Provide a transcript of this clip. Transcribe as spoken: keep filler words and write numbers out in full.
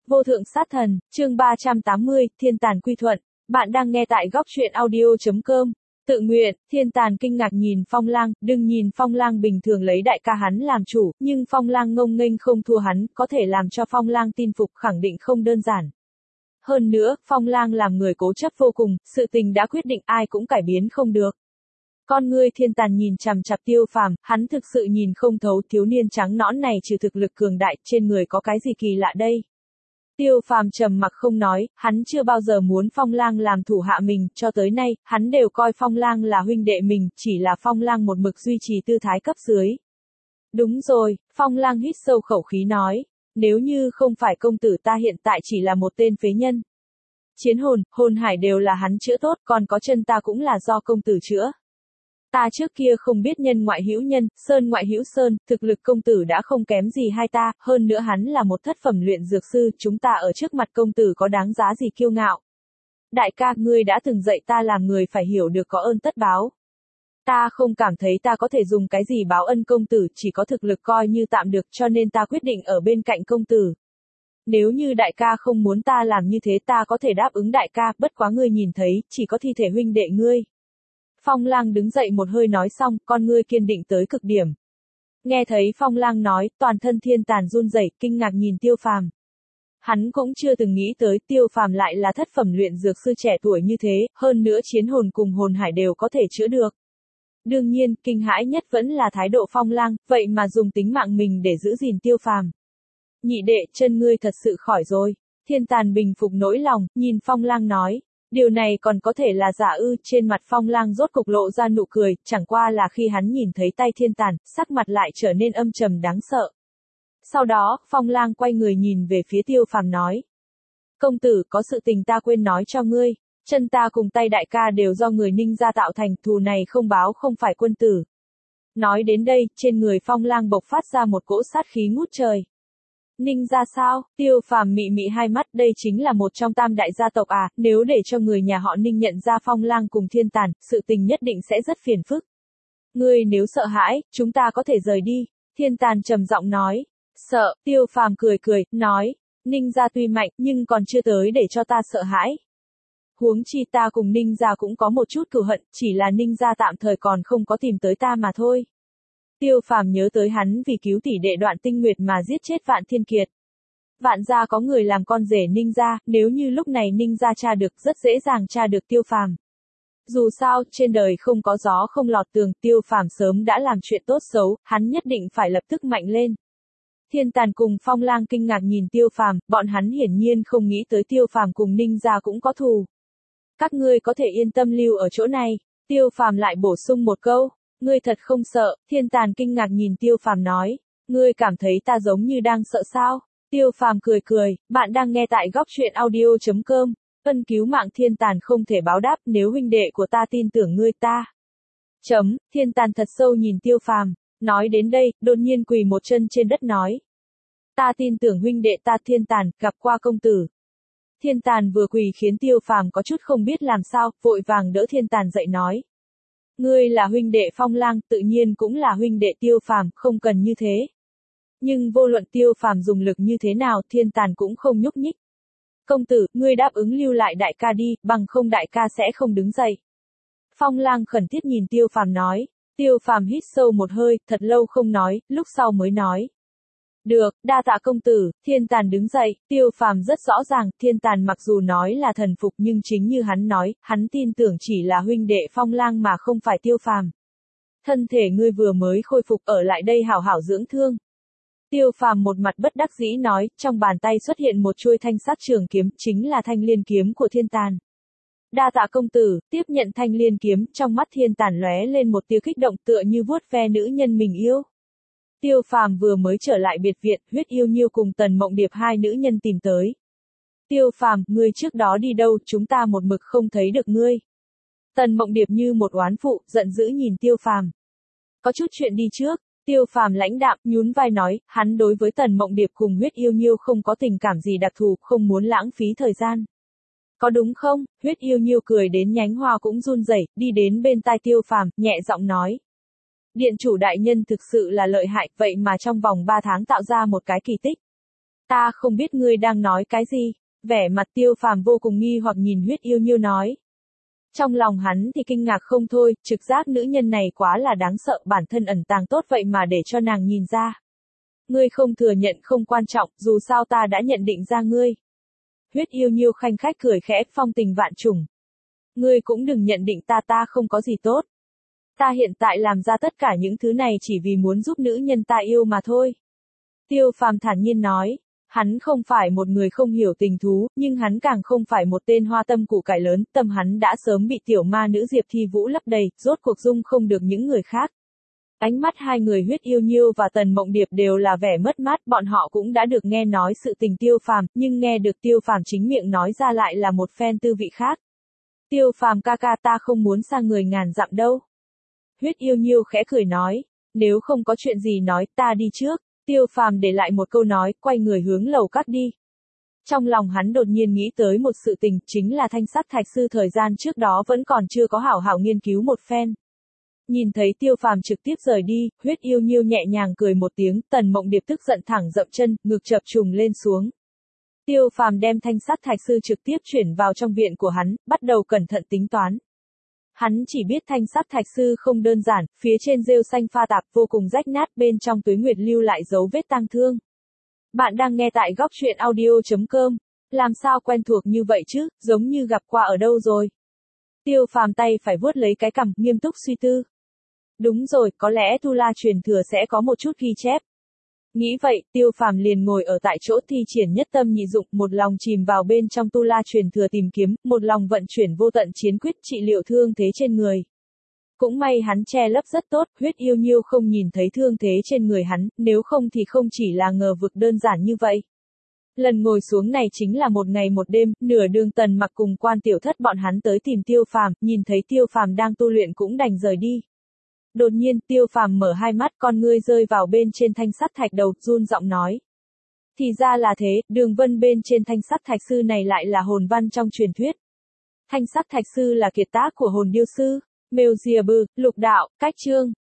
Vô thượng sát thần, chương ba trăm tám mươi, thiên tàn quy thuận. Bạn đang nghe tại góc truyện audio chấm com. Tự nguyện, thiên tàn kinh ngạc nhìn Phong Lang, đừng nhìn Phong Lang bình thường lấy đại ca hắn làm chủ, nhưng Phong Lang ngông nghênh không thua hắn, có thể làm cho Phong Lang tin phục khẳng định không đơn giản. Hơn nữa, Phong Lang làm người cố chấp vô cùng, sự tình đã quyết định ai cũng cải biến không được. Con ngươi thiên tàn nhìn chằm chằm Tiêu Phàm, hắn thực sự nhìn không thấu thiếu niên trắng nõn này trừ thực lực cường đại, trên người có cái gì kỳ lạ đây. Tiêu Phàm trầm mặc không nói, hắn chưa bao giờ muốn Phong Lang làm thủ hạ mình, cho tới nay, hắn đều coi Phong Lang là huynh đệ mình, chỉ là Phong Lang một mực duy trì tư thái cấp dưới. Đúng rồi, Phong Lang hít sâu khẩu khí nói, nếu như không phải công tử ta hiện tại chỉ là một tên phế nhân. Chiến hồn, hồn hải đều là hắn chữa tốt, còn có chân ta cũng là do công tử chữa. Ta trước kia không biết nhân ngoại hữu nhân, sơn ngoại hữu sơn, thực lực công tử đã không kém gì hai ta, hơn nữa hắn là một thất phẩm luyện dược sư, chúng ta ở trước mặt công tử có đáng giá gì kiêu ngạo. Đại ca, ngươi đã từng dạy ta làm người phải hiểu được có ơn tất báo. Ta không cảm thấy ta có thể dùng cái gì báo ân công tử, chỉ có thực lực coi như tạm được, cho nên ta quyết định ở bên cạnh công tử. Nếu như đại ca không muốn ta làm như thế ta có thể đáp ứng đại ca, bất quá ngươi nhìn thấy, chỉ có thi thể huynh đệ ngươi. Phong Lang đứng dậy một hơi nói xong, con ngươi kiên định tới cực điểm. Nghe thấy Phong Lang nói, toàn thân thiên tàn run rẩy, kinh ngạc nhìn Tiêu Phàm. Hắn cũng chưa từng nghĩ tới Tiêu Phàm lại là thất phẩm luyện dược sư trẻ tuổi như thế, hơn nữa chiến hồn cùng hồn hải đều có thể chữa được. Đương nhiên, kinh hãi nhất vẫn là thái độ Phong Lang, vậy mà dùng tính mạng mình để giữ gìn Tiêu Phàm. Nhị đệ, chân ngươi thật sự khỏi rồi. Thiên tàn bình phục nỗi lòng, nhìn Phong Lang nói. Điều này còn có thể là giả ư, trên mặt Phong Lang rốt cục lộ ra nụ cười, chẳng qua là khi hắn nhìn thấy tay thiên tàn, sắc mặt lại trở nên âm trầm đáng sợ. Sau đó, Phong Lang quay người nhìn về phía Tiêu Phàm nói. Công tử, có sự tình ta quên nói cho ngươi, chân ta cùng tay đại ca đều do người Ninh gia tạo thành, thù này không báo không phải quân tử. Nói đến đây, trên người Phong Lang bộc phát ra một cỗ sát khí ngút trời. Ninh gia sao? Tiêu Phàm mị mị hai mắt, đây chính là một trong tam đại gia tộc à, nếu để cho người nhà họ Ninh nhận ra Phong Lang cùng thiên tàn, sự tình nhất định sẽ rất phiền phức. Ngươi nếu sợ hãi, chúng ta có thể rời đi, thiên tàn trầm giọng nói. Sợ, Tiêu Phàm cười cười, nói, Ninh gia tuy mạnh, nhưng còn chưa tới để cho ta sợ hãi. Huống chi ta cùng Ninh gia cũng có một chút cừu hận, chỉ là Ninh gia tạm thời còn không có tìm tới ta mà thôi. Tiêu Phàm nhớ tới hắn vì cứu tỷ đệ Đoạn Tinh Nguyệt mà giết chết Vạn Thiên Kiệt. Vạn gia có người làm con rể Ninh gia, nếu như lúc này Ninh gia tra được, rất dễ dàng tra được Tiêu Phàm. Dù sao, trên đời không có gió không lọt tường, Tiêu Phàm sớm đã làm chuyện tốt xấu, hắn nhất định phải lập tức mạnh lên. Thiên tàn cùng Phong Lang kinh ngạc nhìn Tiêu Phàm, bọn hắn hiển nhiên không nghĩ tới Tiêu Phàm cùng Ninh gia cũng có thù. Các ngươi có thể yên tâm lưu ở chỗ này, Tiêu Phàm lại bổ sung một câu. Ngươi thật không sợ, thiên tàn kinh ngạc nhìn Tiêu Phàm nói. Ngươi cảm thấy ta giống như đang sợ sao? Tiêu Phàm cười cười, bạn đang nghe tại góc truyện audio chấm com. Ân cứu mạng thiên tàn không thể báo đáp, nếu huynh đệ của ta tin tưởng ngươi ta. Chấm, thiên tàn thật sâu nhìn Tiêu Phàm, nói đến đây, đột nhiên quỳ một chân trên đất nói. Ta tin tưởng huynh đệ ta thiên tàn, gặp qua công tử. Thiên tàn vừa quỳ khiến Tiêu Phàm có chút không biết làm sao, vội vàng đỡ thiên tàn dậy nói. Ngươi là huynh đệ Phong Lang, tự nhiên cũng là huynh đệ Tiêu Phàm, không cần như thế. Nhưng vô luận Tiêu Phàm dùng lực như thế nào, thiên tàn cũng không nhúc nhích. Công tử, ngươi đáp ứng lưu lại đại ca đi, bằng không đại ca sẽ không đứng dậy. Phong Lang khẩn thiết nhìn Tiêu Phàm nói. Tiêu Phàm hít sâu một hơi, thật lâu không nói, lúc sau mới nói. Được, đa tạ công tử, thiên tàn đứng dậy, Tiêu Phàm rất rõ ràng, thiên tàn mặc dù nói là thần phục nhưng chính như hắn nói, hắn tin tưởng chỉ là huynh đệ Phong Lang mà không phải Tiêu Phàm. Thân thể ngươi vừa mới khôi phục ở lại đây hảo hảo dưỡng thương. Tiêu Phàm một mặt bất đắc dĩ nói, trong bàn tay xuất hiện một chuôi thanh sát trường kiếm, chính là thanh liên kiếm của thiên tàn. Đa tạ công tử, tiếp nhận thanh liên kiếm, trong mắt thiên tàn lóe lên một tia kích động tựa như vuốt ve nữ nhân mình yêu. Tiêu Phàm vừa mới trở lại biệt viện, Huyết Yêu Nhiêu cùng Tần Mộng Điệp hai nữ nhân tìm tới. Tiêu Phàm, ngươi trước đó đi đâu, chúng ta một mực không thấy được ngươi. Tần Mộng Điệp như một oán phụ, giận dữ nhìn Tiêu Phàm. Có chút chuyện đi trước, Tiêu Phàm lãnh đạm, nhún vai nói, hắn đối với Tần Mộng Điệp cùng Huyết Yêu Nhiêu không có tình cảm gì đặc thù, không muốn lãng phí thời gian. Có đúng không? Huyết Yêu Nhiêu cười đến nhánh hoa cũng run rẩy, đi đến bên tai Tiêu Phàm, nhẹ giọng nói. Điện chủ đại nhân thực sự là lợi hại, vậy mà trong vòng ba tháng tạo ra một cái kỳ tích. Ta không biết ngươi đang nói cái gì. Vẻ mặt Tiêu Phàm vô cùng nghi hoặc nhìn Huyết Yêu Nhiêu nói. Trong lòng hắn thì kinh ngạc không thôi, trực giác nữ nhân này quá là đáng sợ, bản thân ẩn tàng tốt vậy mà để cho nàng nhìn ra. Ngươi không thừa nhận không quan trọng, dù sao ta đã nhận định ra ngươi. Huyết Yêu Nhiêu khanh khách cười khẽ, phong tình vạn trùng. Ngươi cũng đừng nhận định ta ta không có gì tốt. Ta hiện tại làm ra tất cả những thứ này chỉ vì muốn giúp nữ nhân ta yêu mà thôi. Tiêu Phàm thản nhiên nói. Hắn không phải một người không hiểu tình thú, nhưng hắn càng không phải một tên hoa tâm củ cải lớn, tâm hắn đã sớm bị tiểu ma nữ Diệp Thi Vũ lấp đầy, rốt cuộc dung không được những người khác. Ánh mắt hai người Huyết Yêu Nhiêu và Tần Mộng Điệp đều là vẻ mất mát, bọn họ cũng đã được nghe nói sự tình Tiêu Phàm, nhưng nghe được Tiêu Phàm chính miệng nói ra lại là một phen tư vị khác. Tiêu Phàm ca ca, ta không muốn xa người ngàn dặm đâu. Huyết Yêu Nhiêu khẽ cười nói, nếu không có chuyện gì nói, ta đi trước. Tiêu Phàm để lại một câu nói, quay người hướng lầu các đi. Trong lòng hắn đột nhiên nghĩ tới một sự tình, chính là Thanh Sắt Thạch Sư thời gian trước đó vẫn còn chưa có hảo hảo nghiên cứu một phen. Nhìn thấy Tiêu Phàm trực tiếp rời đi, Huyết Yêu Nhiêu nhẹ nhàng cười một tiếng, Tần Mộng Điệp tức giận thẳng dậm chân, ngực chập trùng lên xuống. Tiêu Phàm đem Thanh Sắt Thạch Sư trực tiếp chuyển vào trong viện của hắn, bắt đầu cẩn thận tính toán. Hắn chỉ biết Thanh Sắt Thạch Sư không đơn giản, phía trên rêu xanh pha tạp vô cùng rách nát, bên trong Tuế Nguyệt lưu lại dấu vết tang thương. Bạn đang nghe tại góc truyện audio chấm com. Làm sao quen thuộc như vậy chứ, giống như gặp qua ở đâu rồi. Tiêu Phàm tay phải vuốt lấy cái cằm, nghiêm túc suy tư. Đúng rồi, có lẽ Tu La truyền thừa sẽ có một chút ghi chép. Nghĩ vậy, Tiêu Phàm liền ngồi ở tại chỗ thi triển nhất tâm nhị dụng, một lòng chìm vào bên trong Tu La truyền thừa tìm kiếm, một lòng vận chuyển vô tận chiến quyết trị liệu thương thế trên người. Cũng may hắn che lấp rất tốt, Huyết Yêu Nhiêu không nhìn thấy thương thế trên người hắn, nếu không thì không chỉ là ngờ vực đơn giản như vậy. Lần ngồi xuống này chính là một ngày một đêm, nửa đường Tần Mặc cùng Quan Tiểu Thất bọn hắn tới tìm Tiêu Phàm, nhìn thấy Tiêu Phàm đang tu luyện cũng đành rời đi. Đột nhiên, Tiêu Phàm mở hai mắt, con ngươi rơi vào bên trên thanh sắt thạch đầu, run giọng nói. Thì ra là thế, đường vân bên trên thanh sắt thạch sư này lại là hồn văn trong truyền thuyết. Thanh sắt thạch sư là kiệt tác của hồn điêu sư. Mêu Diệp Bư, lục đạo, cách chương.